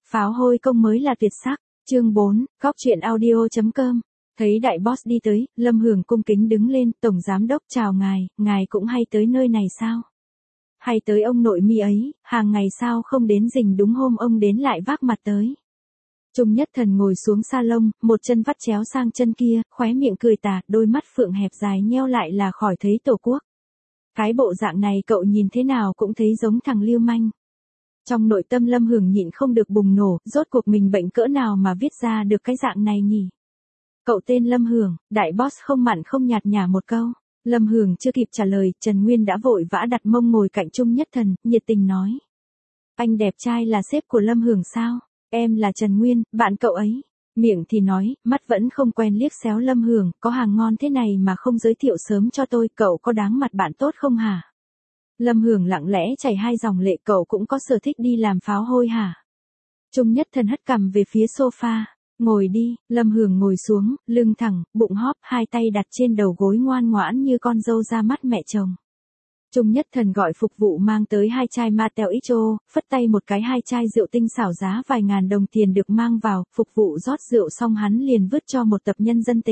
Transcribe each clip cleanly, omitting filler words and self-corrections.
Pháo hôi công mới là tuyệt sắc. Chương 4, góc truyện audio.com. Thấy đại boss đi tới, Lâm Hường cung kính đứng lên, tổng giám đốc chào ngài cũng hay tới nơi này sao? Hay tới ông nội mi ấy, hàng ngày sao không đến rình đúng hôm ông đến lại vác mặt tới. Trung Nhất Thần ngồi xuống salon, một chân vắt chéo sang chân kia, khóe miệng cười tà, đôi mắt phượng hẹp dài nheo lại là khỏi thấy tổ quốc. Cái bộ dạng này cậu nhìn thế nào cũng thấy giống thằng lưu manh. Trong nội tâm Lâm Hường nhịn không được bùng nổ, rốt cuộc mình bệnh cỡ nào mà viết ra được cái dạng này nhỉ? Cậu tên Lâm Hường, đại boss không mặn không nhạt nhả một câu. Lâm Hường chưa kịp trả lời, Trần Nguyên đã vội vã đặt mông ngồi cạnh Trung Nhất Thần, nhiệt tình nói. Anh đẹp trai là sếp của Lâm Hường sao? Em là Trần Nguyên, bạn cậu ấy. Miệng thì nói, mắt vẫn không quen liếc xéo Lâm Hường, có hàng ngon thế này mà không giới thiệu sớm cho tôi, cậu có đáng mặt bạn tốt không hả? Lâm Hường lặng lẽ chảy hai dòng lệ, cậu cũng có sở thích đi làm pháo hôi hả? Trung Nhất Thần hất cằm về phía sofa. Ngồi đi. Lâm Hường ngồi xuống, lưng thẳng, bụng hóp, hai tay đặt trên đầu gối ngoan ngoãn như con dâu ra mắt mẹ chồng. Trung Nhất Thần gọi phục vụ mang tới 2 chai Martell XO, phất tay một cái 2 chai rượu tinh xảo giá vài ngàn đồng tiền được mang vào, phục vụ rót rượu xong hắn liền vứt cho một tập nhân dân tệ.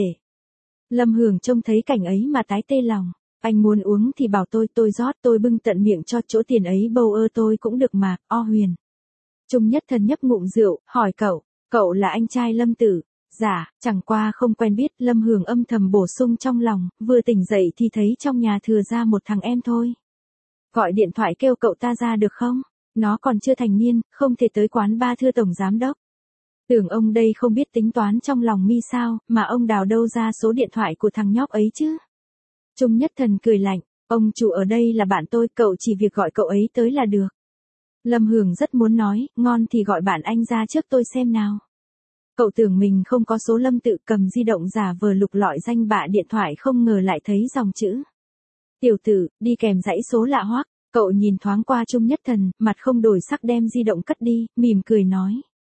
Lâm Hường trông thấy cảnh ấy mà tái tê lòng. Anh muốn uống thì bảo tôi rót, tôi bưng tận miệng cho, chỗ tiền ấy bầu ơ tôi cũng được mà, o huyền. Trung Nhất Thần nhấp ngụm rượu, hỏi cậu là anh trai Lâm Tử? Dạ, chẳng qua không quen biết. Lâm Hường âm thầm bổ sung trong lòng, vừa tỉnh dậy thì thấy trong nhà thừa ra một thằng em thôi. Gọi điện thoại kêu cậu ta ra được không? Nó còn chưa thành niên, không thể tới quán ba thưa tổng giám đốc. Tưởng ông đây không biết tính toán trong lòng mi sao, mà ông đào đâu ra số điện thoại của thằng nhóc ấy chứ? Trung Nhất Thần cười lạnh, ông chủ ở đây là bạn tôi, cậu chỉ việc gọi cậu ấy tới là được. Lâm Hường rất muốn nói, ngon thì gọi bạn anh ra trước tôi xem nào. Cậu tưởng mình không có số. Lâm Tự cầm di động giả vờ lục lọi danh bạ điện thoại, không ngờ lại thấy dòng chữ. Tiểu tử, đi kèm dãy số lạ hoắc. Cậu nhìn thoáng qua Trung Nhất Thần, mặt không đổi sắc đem di động cất đi, mỉm cười nói.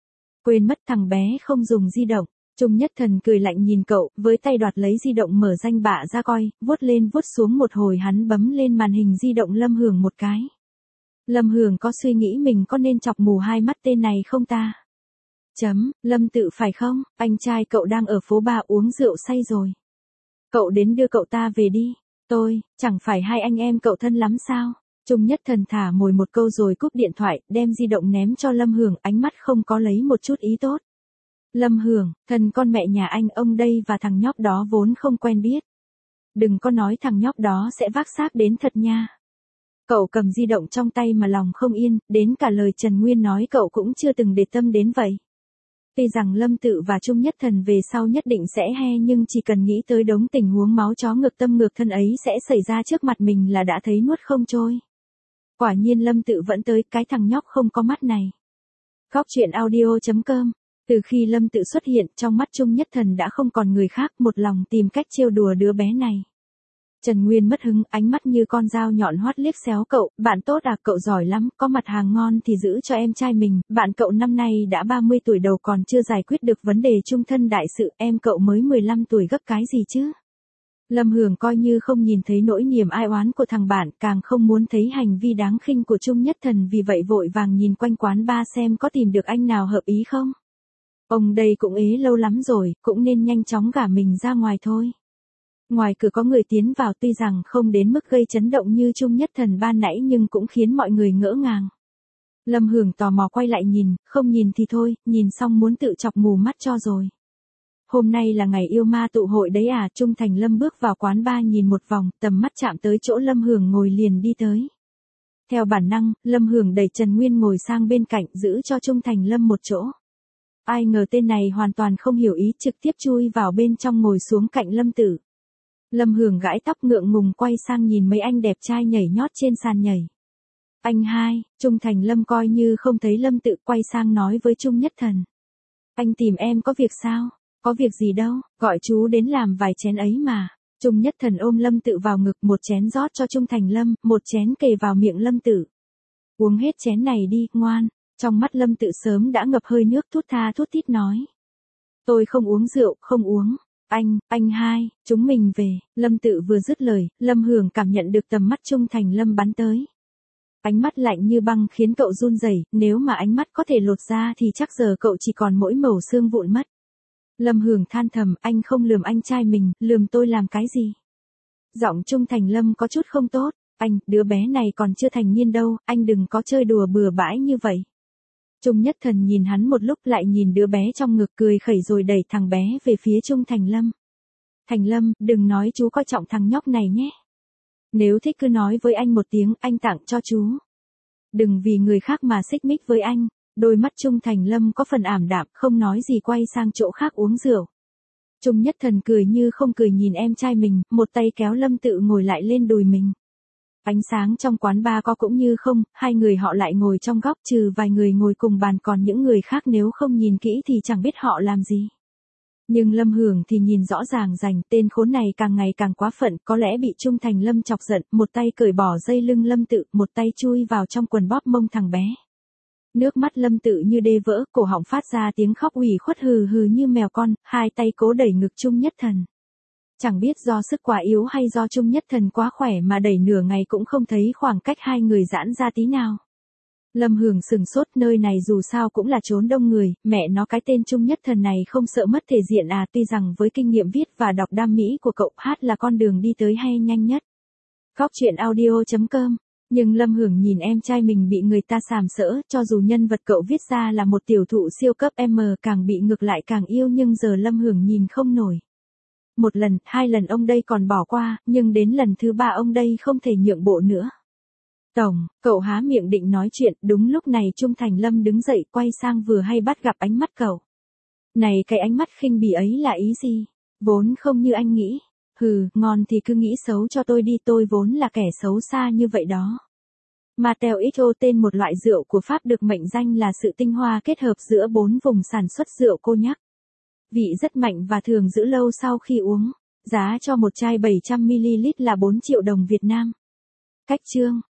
Quên mất thằng bé không dùng di động. Trung Nhất Thần cười lạnh nhìn cậu, với tay đoạt lấy di động mở danh bạ ra coi, vuốt lên vuốt xuống một hồi hắn bấm lên màn hình di động Lâm Hường một cái. Lâm Hường có suy nghĩ mình có nên chọc mù hai mắt tên này không ta? Lâm Tự phải không? Anh trai cậu đang ở phố ba uống rượu say rồi. Cậu đến đưa cậu ta về đi. Chẳng phải hai anh em cậu thân lắm sao? Trung Nhất Thần thả mồi một câu rồi cúp điện thoại, đem di động ném cho Lâm Hường, ánh mắt không có lấy một chút ý tốt. Lâm Hường, thần con mẹ nhà anh, ông đây và thằng nhóc đó vốn không quen biết. Đừng có nói thằng nhóc đó sẽ vác xác đến thật nha. Cậu cầm di động trong tay mà lòng không yên, đến cả lời Trần Nguyên nói cậu cũng chưa từng để tâm đến vậy. Tuy rằng Lâm Tự và Trung Nhất Thần về sau nhất định sẽ he, nhưng chỉ cần nghĩ tới đống tình huống máu chó ngược tâm ngược thân ấy sẽ xảy ra trước mặt mình là đã thấy nuốt không trôi. Quả nhiên Lâm Tự vẫn tới, cái thằng nhóc không có mắt này. Góc truyện audio.com. Từ khi Lâm Tự xuất hiện, trong mắt Trung Nhất Thần đã không còn người khác, một lòng tìm cách trêu đùa đứa bé này. Trần Nguyên mất hứng, ánh mắt như con dao nhọn hoắt liếc xéo cậu, bạn tốt à, cậu giỏi lắm, có mặt hàng ngon thì giữ cho em trai mình, bạn cậu năm nay đã 30 tuổi đầu còn chưa giải quyết được vấn đề chung thân đại sự, em cậu mới 15 tuổi gấp cái gì chứ? Lâm Hường coi như không nhìn thấy nỗi niềm ai oán của thằng bạn, càng không muốn thấy hành vi đáng khinh của Trung Nhất Thần, vì vậy vội vàng nhìn quanh quán ba xem có tìm được anh nào hợp ý không. Ông đây cũng ế lâu lắm rồi, cũng nên nhanh chóng gả mình ra ngoài thôi. Ngoài cửa có người tiến vào, tuy rằng không đến mức gây chấn động như Trung Nhất Thần ban nãy nhưng cũng khiến mọi người ngỡ ngàng. Lâm Hường tò mò quay lại nhìn, không nhìn thì thôi, nhìn xong muốn tự chọc mù mắt cho rồi. Hôm nay là ngày yêu ma tụ hội đấy à? Trung Thành Lâm bước vào quán bar nhìn một vòng, tầm mắt chạm tới chỗ Lâm Hường ngồi liền đi tới. Theo bản năng, Lâm Hường đẩy Trần Nguyên ngồi sang bên cạnh, giữ cho Trung Thành Lâm một chỗ. Ai ngờ tên này hoàn toàn không hiểu ý, trực tiếp chui vào bên trong ngồi xuống cạnh Lâm Tử. Lâm Hường gãi tóc ngượng ngùng quay sang nhìn mấy anh đẹp trai nhảy nhót trên sàn nhảy. Anh hai, Trung Thành Lâm coi như không thấy Lâm Tự, quay sang nói với Trung Nhất Thần. Anh tìm em có việc sao? Có việc gì đâu, gọi chú đến làm vài chén ấy mà. Trung Nhất Thần ôm Lâm Tự vào ngực, một chén rót cho Trung Thành Lâm, một chén kề vào miệng Lâm Tự. Uống hết chén này đi, ngoan. Trong mắt Lâm Tự sớm đã ngập hơi nước, thút tha thút thít nói. Tôi không uống rượu, không uống. Anh hai, chúng mình về. Lâm Tự vừa dứt lời, Lâm Hường cảm nhận được tầm mắt Trung Thành Lâm bắn tới. Ánh mắt lạnh như băng khiến cậu run rẩy, nếu mà ánh mắt có thể lột ra thì chắc giờ cậu chỉ còn mỗi mẩu xương vụn mất. Lâm Hưởng than thầm, anh không lườm anh trai mình, lườm tôi làm cái gì? Giọng Trung Thành Lâm có chút không tốt, anh, đứa bé này còn chưa thành niên đâu, anh đừng có chơi đùa bừa bãi như vậy. Trung Nhất Thần nhìn hắn một lúc lại nhìn đứa bé trong ngực cười khẩy rồi đẩy thằng bé về phía Trung Thành Lâm. Thành Lâm, đừng nói chú coi trọng thằng nhóc này nhé. Nếu thích cứ nói với anh một tiếng, anh tặng cho chú. Đừng vì người khác mà xích mích với anh. Đôi mắt Trung Thành Lâm có phần ảm đạm, không nói gì quay sang chỗ khác uống rượu. Trung Nhất Thần cười như không cười nhìn em trai mình, một tay kéo Lâm Tự ngồi lại lên đùi mình. Ánh sáng trong quán bar có cũng như không, hai người họ lại ngồi trong góc, trừ vài người ngồi cùng bàn, còn những người khác nếu không nhìn kỹ thì chẳng biết họ làm gì. Nhưng Lâm Hưởng thì nhìn rõ ràng rành, tên khốn này càng ngày càng quá phận, có lẽ bị Trung Thành Lâm chọc giận, một tay cởi bỏ dây lưng Lâm Tự, một tay chui vào trong quần bóp mông thằng bé. Nước mắt Lâm Tự như đê vỡ, cổ họng phát ra tiếng khóc ủy khuất hừ hừ như mèo con, hai tay cố đẩy ngực Trung Nhất Thần. Chẳng biết do sức quá yếu hay do Trung Nhất Thần quá khỏe mà đẩy nửa ngày cũng không thấy khoảng cách hai người giãn ra tí nào. Lâm Hưởng sừng sốt, nơi này dù sao cũng là chốn đông người, mẹ nó cái tên Trung Nhất Thần này không sợ mất thể diện à? Tuy rằng với kinh nghiệm viết và đọc đam mỹ của cậu, hát là con đường đi tới hay nhanh nhất. Góc truyện audio.com. Nhưng Lâm Hưởng nhìn em trai mình bị người ta sàm sỡ, cho dù nhân vật cậu viết ra là một tiểu thụ siêu cấp M càng bị ngược lại càng yêu, nhưng giờ Lâm Hưởng nhìn không nổi. Một lần, hai lần ông đây còn bỏ qua, nhưng đến lần thứ ba ông đây không thể nhượng bộ nữa. Tổng, cậu há miệng định nói chuyện, đúng lúc này Trung Thành Lâm đứng dậy quay sang vừa hay bắt gặp ánh mắt cậu. Này, cái ánh mắt khinh bỉ ấy là ý gì? Vốn không như anh nghĩ. Hừ, ngon thì cứ nghĩ xấu cho tôi đi, tôi vốn là kẻ xấu xa như vậy đó. Matel XO tên một loại rượu của Pháp được mệnh danh là sự tinh hoa kết hợp giữa 4 vùng sản xuất rượu cognac. Vị rất mạnh và thường giữ lâu sau khi uống. Giá cho một chai 700ml là 4 triệu đồng Việt Nam. Cách chương